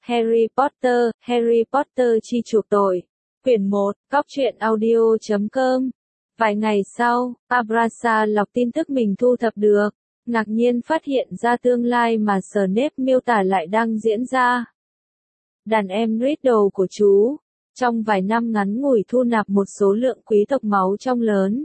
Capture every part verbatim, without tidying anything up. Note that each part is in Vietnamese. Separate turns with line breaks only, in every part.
Harry Potter, Harry Potter chi chuộc tội. Quyển một, Góc truyện audio chấm com. Vài ngày sau, Abrasa lọc tin tức mình thu thập được, ngạc nhiên phát hiện ra tương lai mà Snape miêu tả lại đang diễn ra. Đàn em Riddle của chú, trong vài năm ngắn ngủi thu nạp một số lượng quý tộc máu trong lớn.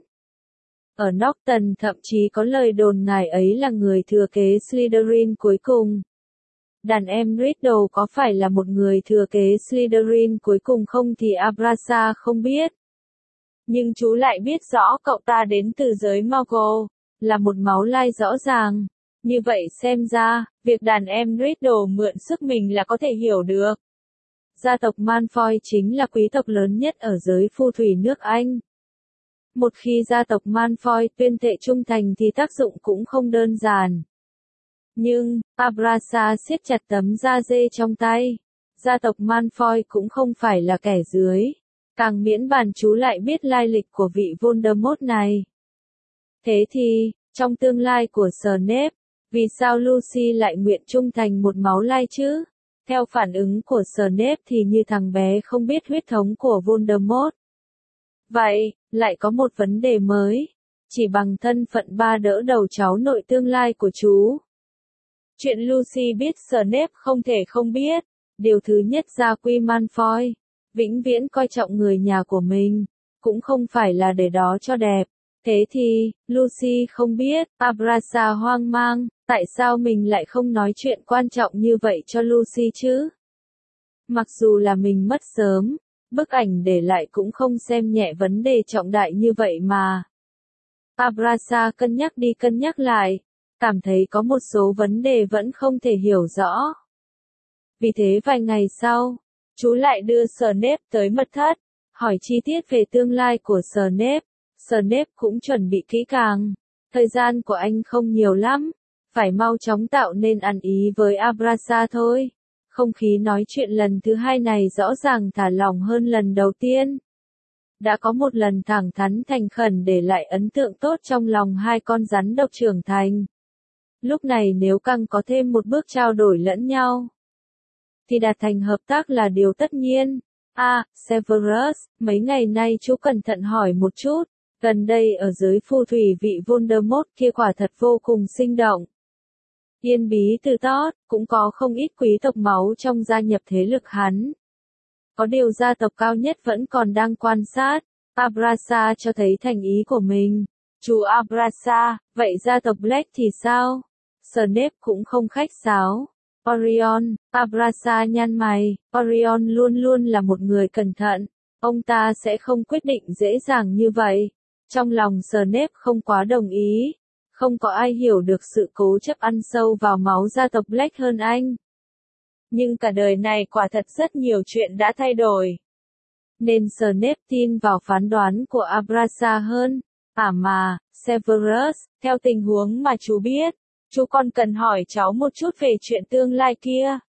Ở Norton thậm chí có lời đồn ngài ấy là người thừa kế Slytherin cuối cùng. Đàn em Riddle có phải là một người thừa kế Slytherin cuối cùng không thì Abrasa không biết. Nhưng chú lại biết rõ cậu ta đến từ giới Muggle, là một máu lai rõ ràng. Như vậy xem ra, việc đàn em Riddle mượn sức mình là có thể hiểu được. Gia tộc Malfoy chính là quý tộc lớn nhất ở giới phù thủy nước Anh. Một khi gia tộc Malfoy tuyên thệ trung thành thì tác dụng cũng không đơn giản. Nhưng, Abrasa siết chặt tấm da dê trong tay. Gia tộc Malfoy cũng không phải là kẻ dưới. Càng miễn bàn chú lại biết lai lịch của vị Voldemort này. Thế thì, trong tương lai của Snape, vì sao Lucy lại nguyện trung thành một máu lai chứ? Theo phản ứng của Snape thì như thằng bé không biết huyết thống của Voldemort. Vậy, lại có một vấn đề mới. Chỉ bằng thân phận ba đỡ đầu cháu nội tương lai của chú. Chuyện Lucy biết Snape không thể không biết. Điều thứ nhất gia quy Malfoy, vĩnh viễn coi trọng người nhà của mình, cũng không phải là để đó cho đẹp. Thế thì, Lucy không biết, Abrasa hoang mang, tại sao mình lại không nói chuyện quan trọng như vậy cho Lucy chứ? Mặc dù là mình mất sớm, bức ảnh để lại cũng không xem nhẹ vấn đề trọng đại như vậy mà. Abrasa cân nhắc đi cân nhắc lại, cảm thấy có một số vấn đề vẫn không thể hiểu rõ. Vì thế vài ngày sau, chú lại đưa Snape tới mật thất, hỏi chi tiết về tương lai của Snape. Snape cũng chuẩn bị kỹ càng. Thời gian của anh không nhiều lắm, phải mau chóng tạo nên ăn ý với Abrasa thôi. Không khí nói chuyện lần thứ hai này rõ ràng thả lỏng hơn lần đầu tiên. Đã có một lần thẳng thắn thành khẩn để lại ấn tượng tốt trong lòng hai con rắn độc trưởng thành. Lúc này nếu càng có thêm một bước trao đổi lẫn nhau, thì đạt thành hợp tác là điều tất nhiên. À, Severus, mấy ngày nay chú cẩn thận hỏi một chút. Gần đây ở giới phù thủy vị Voldemort kia quả thật vô cùng sinh động. Yên bí từ tót, cũng có không ít quý tộc máu trong gia nhập thế lực hắn. Có điều gia tộc cao nhất vẫn còn đang quan sát. Abrasa cho thấy thành ý của mình. Chú Abrasa, vậy gia tộc Black thì sao? Snape cũng không khách sáo. Orion, Abrasa nhăn mày, Orion luôn luôn là một người cẩn thận. Ông ta sẽ không quyết định dễ dàng như vậy. Trong lòng Snape không quá đồng ý. Không có ai hiểu được sự cố chấp ăn sâu vào máu gia tộc Black hơn anh. Nhưng cả đời này quả thật rất nhiều chuyện đã thay đổi. Nên Snape tin vào phán đoán của Abrasa hơn. À mà, Severus, theo tình huống mà chú biết, chú còn cần hỏi cháu một chút về chuyện tương lai kia.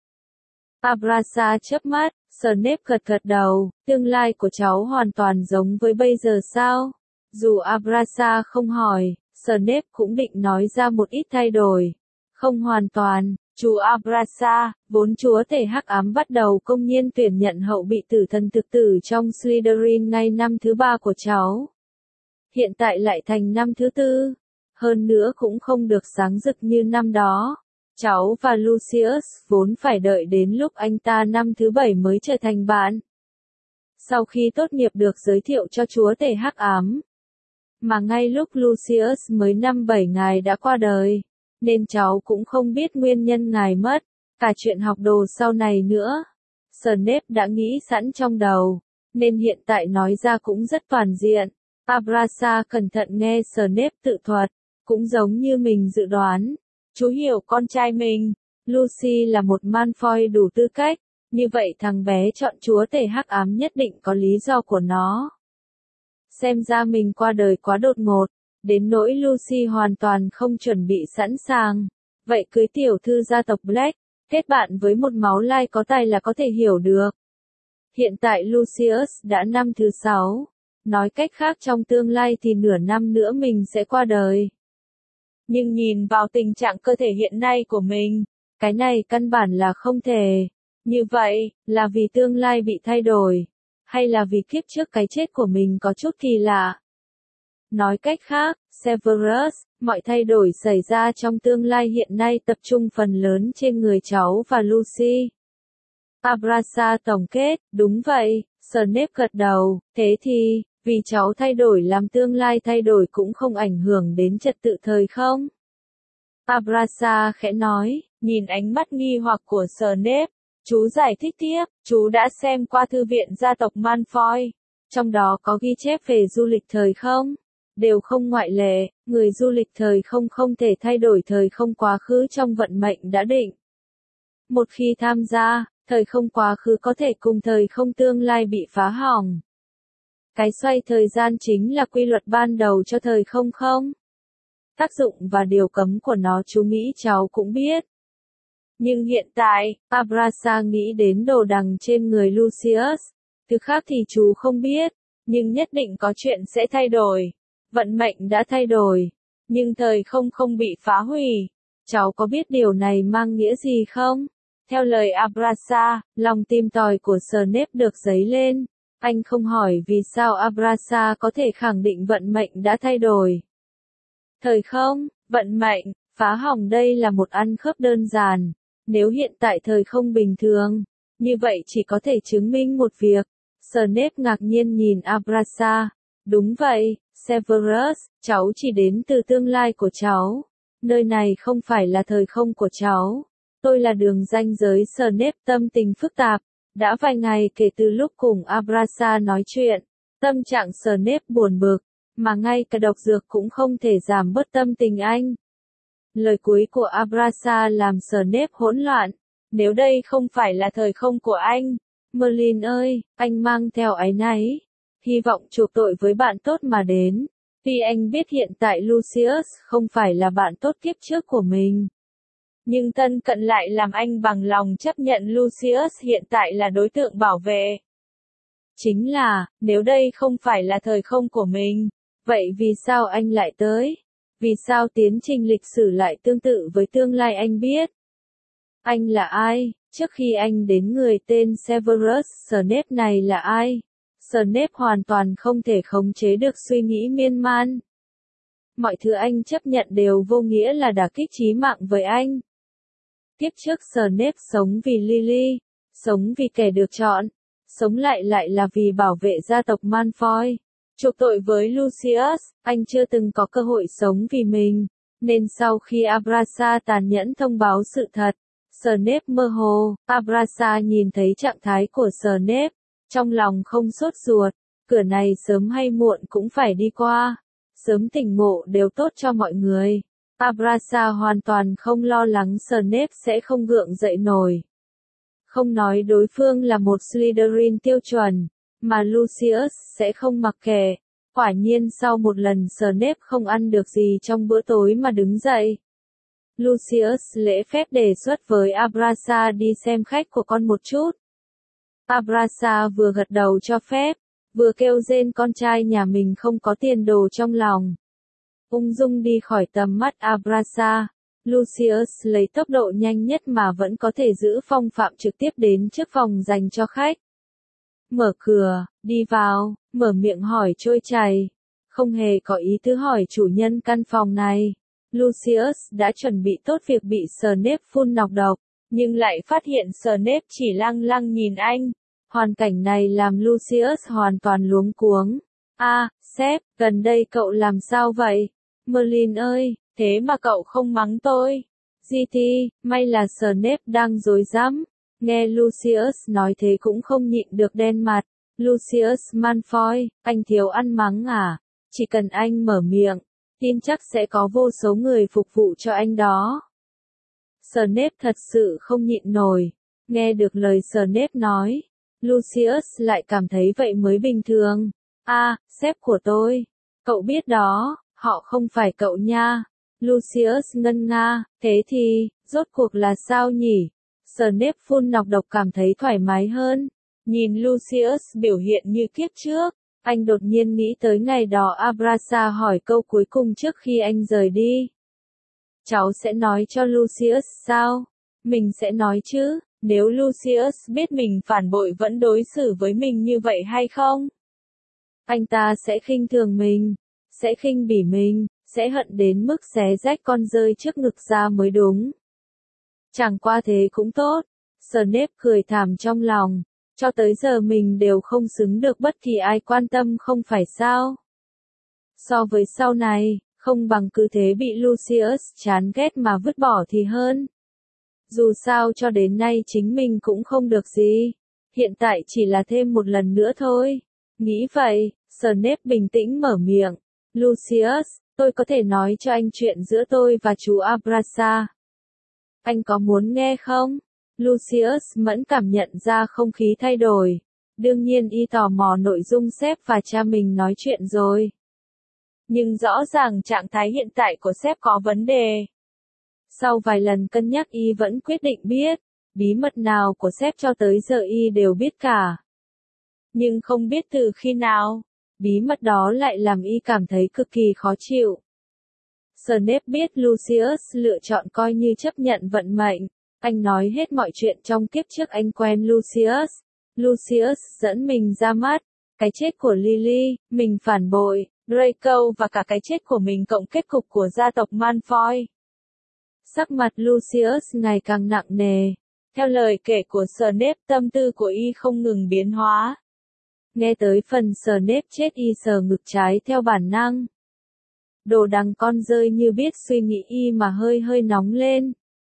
Abrasa chớp mắt, Snape gật gật đầu, tương lai của cháu hoàn toàn giống với bây giờ sao? Dù Abrasa không hỏi, Snape cũng định nói ra một ít thay đổi. Không hoàn toàn, chú Abrasa, vốn chúa tể hắc ám bắt đầu công nhiên tuyển nhận hậu bị tử thần thực tử trong Slytherin ngay năm thứ ba của cháu. Hiện tại lại thành năm thứ tư. Hơn nữa cũng không được sáng rực như năm đó. Cháu và Lucius vốn phải đợi đến lúc anh ta năm thứ bảy mới trở thành bạn. Sau khi tốt nghiệp được giới thiệu cho chúa tể hắc ám. Mà ngay lúc Lucius mới năm bảy ngài đã qua đời. Nên cháu cũng không biết nguyên nhân ngài mất. Cả chuyện học đồ sau này nữa. Snape đã nghĩ sẵn trong đầu. Nên hiện tại nói ra cũng rất toàn diện. Abrasa cẩn thận nghe Snape tự thuật. Cũng giống như mình dự đoán. Chú hiểu con trai mình. Lucy là một Malfoy đủ tư cách. Như vậy thằng bé chọn chúa tể hắc ám nhất định có lý do của nó. Xem ra mình qua đời quá đột ngột. Đến nỗi Lucy hoàn toàn không chuẩn bị sẵn sàng. Vậy cưới tiểu thư gia tộc Black, kết bạn với một máu lai có tài là có thể hiểu được. Hiện tại Lucius đã năm thứ sáu. Nói cách khác trong tương lai thì nửa năm nữa mình sẽ qua đời. Nhưng nhìn vào tình trạng cơ thể hiện nay của mình, cái này căn bản là không thể. Như vậy, là vì tương lai bị thay đổi, hay là vì kiếp trước cái chết của mình có chút kỳ lạ? Nói cách khác, Severus, mọi thay đổi xảy ra trong tương lai hiện nay tập trung phần lớn trên người cháu và Lucy. Abrasa tổng kết, đúng vậy, Snape gật đầu, thế thì, vì cháu thay đổi làm tương lai thay đổi cũng không ảnh hưởng đến trật tự thời không? Abrasa khẽ nói, nhìn ánh mắt nghi hoặc của Snape, chú giải thích tiếp, chú đã xem qua thư viện gia tộc Malfoy, trong đó có ghi chép về du lịch thời không? Đều không ngoại lệ, người du lịch thời không không thể thay đổi thời không quá khứ trong vận mệnh đã định. Một khi tham gia, thời không quá khứ có thể cùng thời không tương lai bị phá hỏng. Cái xoay thời gian chính là quy luật ban đầu cho thời không không? Tác dụng và điều cấm của nó chú nghĩ cháu cũng biết. Nhưng hiện tại, Abrasa nghĩ đến đồ đằng trên người Lucius. Thứ khác thì chú không biết, nhưng nhất định có chuyện sẽ thay đổi. Vận mệnh đã thay đổi, nhưng thời không không bị phá hủy. Cháu có biết điều này mang nghĩa gì không? Theo lời Abrasa, lòng tìm tòi của Snape được dấy lên. Anh không hỏi vì sao Abrasa có thể khẳng định vận mệnh đã thay đổi. Thời không, vận mệnh, phá hỏng đây là một ăn khớp đơn giản. Nếu hiện tại thời không bình thường, như vậy chỉ có thể chứng minh một việc. Snape ngạc nhiên nhìn Abrasa. Đúng vậy, Severus, cháu chỉ đến từ tương lai của cháu. Nơi này không phải là thời không của cháu. Tôi là đường ranh giới. Snape tâm tình phức tạp. Đã vài ngày kể từ lúc cùng Abrasa nói chuyện, tâm trạng Snape buồn bực, mà ngay cả độc dược cũng không thể giảm bớt tâm tình anh. Lời cuối của Abrasa làm Snape hỗn loạn. Nếu đây không phải là thời không của anh, Merlin ơi, anh mang theo áy náy, hy vọng chuộc tội với bạn tốt mà đến. Tuy anh biết hiện tại Lucius không phải là bạn tốt kiếp trước của mình, nhưng thân cận lại làm anh bằng lòng chấp nhận Lucius hiện tại là đối tượng bảo vệ. Chính là, nếu đây không phải là thời không của mình, vậy vì sao anh lại tới? Vì sao tiến trình lịch sử lại tương tự với tương lai anh biết? Anh là ai? Trước khi anh đến người tên Severus Snape này là ai? Snape hoàn toàn không thể khống chế được suy nghĩ miên man. Mọi thứ anh chấp nhận đều vô nghĩa là đả kích chí mạng với anh. Kiếp trước Snape sống vì Lily, sống vì kẻ được chọn, sống lại lại là vì bảo vệ gia tộc Malfoy. Chuộc tội với Lucius, anh chưa từng có cơ hội sống vì mình, nên sau khi Abrasa tàn nhẫn thông báo sự thật, Snape mơ hồ, Abrasa nhìn thấy trạng thái của Snape, trong lòng không sốt ruột, cửa này sớm hay muộn cũng phải đi qua, sớm tỉnh ngộ đều tốt cho mọi người. Abrasa hoàn toàn không lo lắng Snape sẽ không gượng dậy nổi. Không nói đối phương là một Slytherin tiêu chuẩn, mà Lucius sẽ không mặc kệ. Quả nhiên sau một lần Snape không ăn được gì trong bữa tối mà đứng dậy. Lucius lễ phép đề xuất với Abrasa đi xem khách của con một chút. Abrasa vừa gật đầu cho phép, vừa kêu rên con trai nhà mình không có tiền đồ trong lòng. Ung dung đi khỏi tầm mắt Abrasa, Lucius lấy tốc độ nhanh nhất mà vẫn có thể giữ phong phạm trực tiếp đến trước phòng dành cho khách. Mở cửa, đi vào, mở miệng hỏi trôi chảy. Không hề có ý tứ hỏi chủ nhân căn phòng này. Lucius đã chuẩn bị tốt việc bị Snape phun nọc độc, nhưng lại phát hiện Snape chỉ lăng lăng nhìn anh. Hoàn cảnh này làm Lucius hoàn toàn luống cuống. A, à, sếp, gần đây cậu làm sao vậy? Merlin ơi, thế mà cậu không mắng tôi. giê tê, may là Snape đang rối rắm. Nghe Lucius nói thế cũng không nhịn được đen mặt. Lucius Malfoy, anh thiếu ăn mắng à? Chỉ cần anh mở miệng, tin chắc sẽ có vô số người phục vụ cho anh đó. Snape thật sự không nhịn nổi. Nghe được lời Snape nói, Lucius lại cảm thấy vậy mới bình thường. A, à, sếp của tôi. Cậu biết đó, họ không phải cậu nha. Lucius ngân nga, thế thì, rốt cuộc là sao nhỉ? Snape phun nọc độc cảm thấy thoải mái hơn. Nhìn Lucius biểu hiện như kiếp trước, anh đột nhiên nghĩ tới ngày đó Abrasa hỏi câu cuối cùng trước khi anh rời đi. Cháu sẽ nói cho Lucius sao? Mình sẽ nói chứ, Nếu Lucius biết mình phản bội vẫn đối xử với mình như vậy hay không? Anh ta sẽ khinh thường mình, sẽ khinh bỉ mình, sẽ hận đến mức xé rách con dơi trước ngực ra mới đúng. Chẳng qua thế cũng tốt. Snape cười thảm trong lòng. Cho tới giờ mình đều không xứng được bất kỳ ai quan tâm không phải sao? So với sau này, không bằng cứ thế bị Lucius chán ghét mà vứt bỏ thì hơn. Dù sao cho đến nay chính mình cũng không được gì. Hiện tại chỉ là thêm một lần nữa thôi. Nghĩ vậy, Snape bình tĩnh mở miệng. Lucius, tôi có thể nói cho anh chuyện giữa tôi và chú Abrasa. Anh có muốn nghe không? Lucius mẫn cảm nhận ra không khí thay đổi. Đương nhiên y tò mò nội dung sếp và cha mình nói chuyện rồi. Nhưng rõ ràng trạng thái hiện tại của sếp có vấn đề. Sau vài lần cân nhắc y vẫn quyết định biết. Bí mật nào của sếp cho tới giờ y đều biết cả. Nhưng không biết từ khi nào, bí mật đó lại làm y cảm thấy cực kỳ khó chịu. Snape biết Lucius lựa chọn coi như chấp nhận vận mệnh. Anh nói hết mọi chuyện trong kiếp trước anh quen Lucius. Lucius dẫn mình ra mắt. Cái chết của Lily, mình phản bội, Draco và cả cái chết của mình cộng kết cục của gia tộc Malfoy. Sắc mặt Lucius ngày càng nặng nề. Theo lời kể của Snape, tâm tư của y không ngừng biến hóa. Nghe tới phần Snape chết y sờ ngực trái theo bản năng. Đồ đằng con rơi như biết suy nghĩ y mà hơi hơi nóng lên.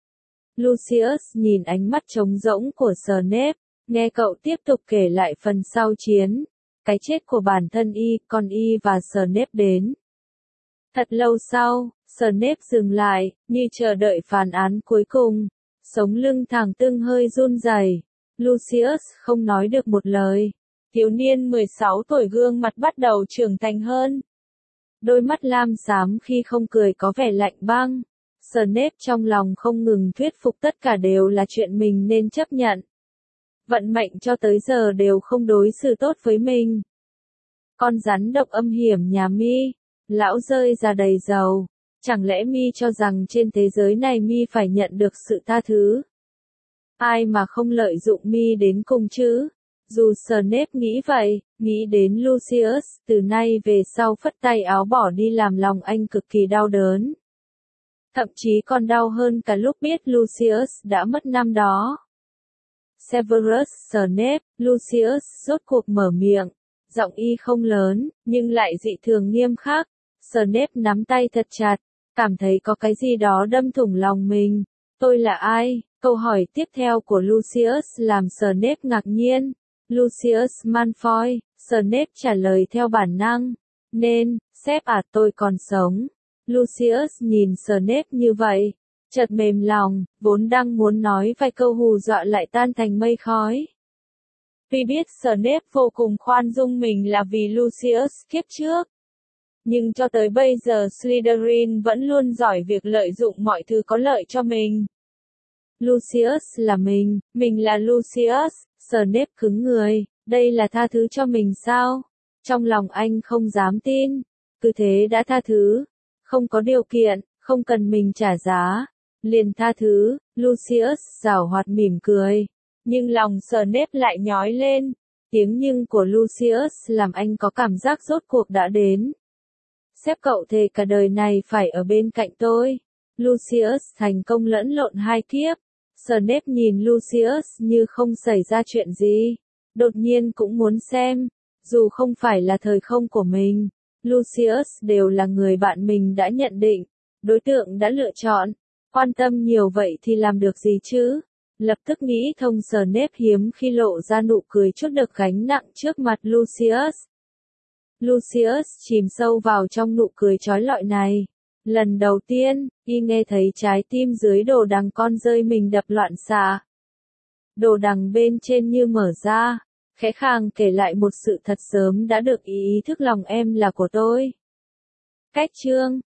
Lucius nhìn ánh mắt trống rỗng của Snape, nghe cậu tiếp tục kể lại phần sau chiến. Cái chết của bản thân y, con y và Snape đến. Thật lâu sau, Snape dừng lại, như chờ đợi phán án cuối cùng. Sống lưng thẳng tưng hơi run rẩy. Lucius không nói được một lời. Thiếu niên mười sáu tuổi gương mặt bắt đầu trưởng thành hơn. Đôi mắt lam xám khi không cười có vẻ lạnh băng. Snape trong lòng không ngừng thuyết phục tất cả đều là chuyện mình nên chấp nhận. Vận mệnh cho tới giờ đều không đối xử tốt với mình. Con rắn độc âm hiểm nhà mi, lão rơi ra đầy dầu. Chẳng lẽ mi cho rằng trên thế giới này mi phải nhận được sự tha thứ? Ai mà không lợi dụng mi đến cùng chứ? Dù Snape nghĩ vậy, nghĩ đến Lucius, từ nay về sau phất tay áo bỏ đi làm lòng anh cực kỳ đau đớn. Thậm chí còn đau hơn cả lúc biết Lucius đã mất năm đó. Severus Snape, Lucius rốt cuộc mở miệng. Giọng y không lớn, nhưng lại dị thường nghiêm khắc. Snape nắm tay thật chặt, cảm thấy có cái gì đó đâm thủng lòng mình. Tôi là ai? Câu hỏi tiếp theo của Lucius làm Snape ngạc nhiên. Lucius Malfoy, Snape trả lời theo bản năng. Nên, sếp à tôi còn sống. Lucius nhìn Snape như vậy, chợt mềm lòng, vốn đang muốn nói vài câu hù dọa lại tan thành mây khói. Tuy biết Snape vô cùng khoan dung mình là vì Lucius kiếp trước. Nhưng cho tới bây giờ Slytherin vẫn luôn giỏi việc lợi dụng mọi thứ có lợi cho mình. Lucius là mình, mình là Lucius. Snape cứng người, đây là tha thứ cho mình sao? Trong lòng anh không dám tin. Cứ thế đã tha thứ. Không có điều kiện, không cần mình trả giá. Liền tha thứ, Lucius giảo hoạt mỉm cười. Nhưng lòng Snape lại nhói lên. Tiếng nhưng của Lucius làm anh có cảm giác rốt cuộc đã đến. Sếp cậu thề cả đời này phải ở bên cạnh tôi. Lucius thành công lẫn lộn hai kiếp. Snape nhìn Lucius như không xảy ra chuyện gì. Đột nhiên cũng muốn xem. Dù không phải là thời không của mình, Lucius đều là người bạn mình đã nhận định. Đối tượng đã lựa chọn. Quan tâm nhiều vậy thì làm được gì chứ? Lập tức nghĩ thông Snape hiếm khi lộ ra nụ cười chút được gánh nặng trước mặt Lucius. Lucius chìm sâu vào trong nụ cười trói lọi này. Lần đầu tiên, y nghe thấy trái tim dưới đồ đằng con rơi mình đập loạn xạ. Đồ đằng bên trên như mở ra, khẽ khàng kể lại một sự thật sớm đã được ý ý thức lòng em là của tôi. Cách chương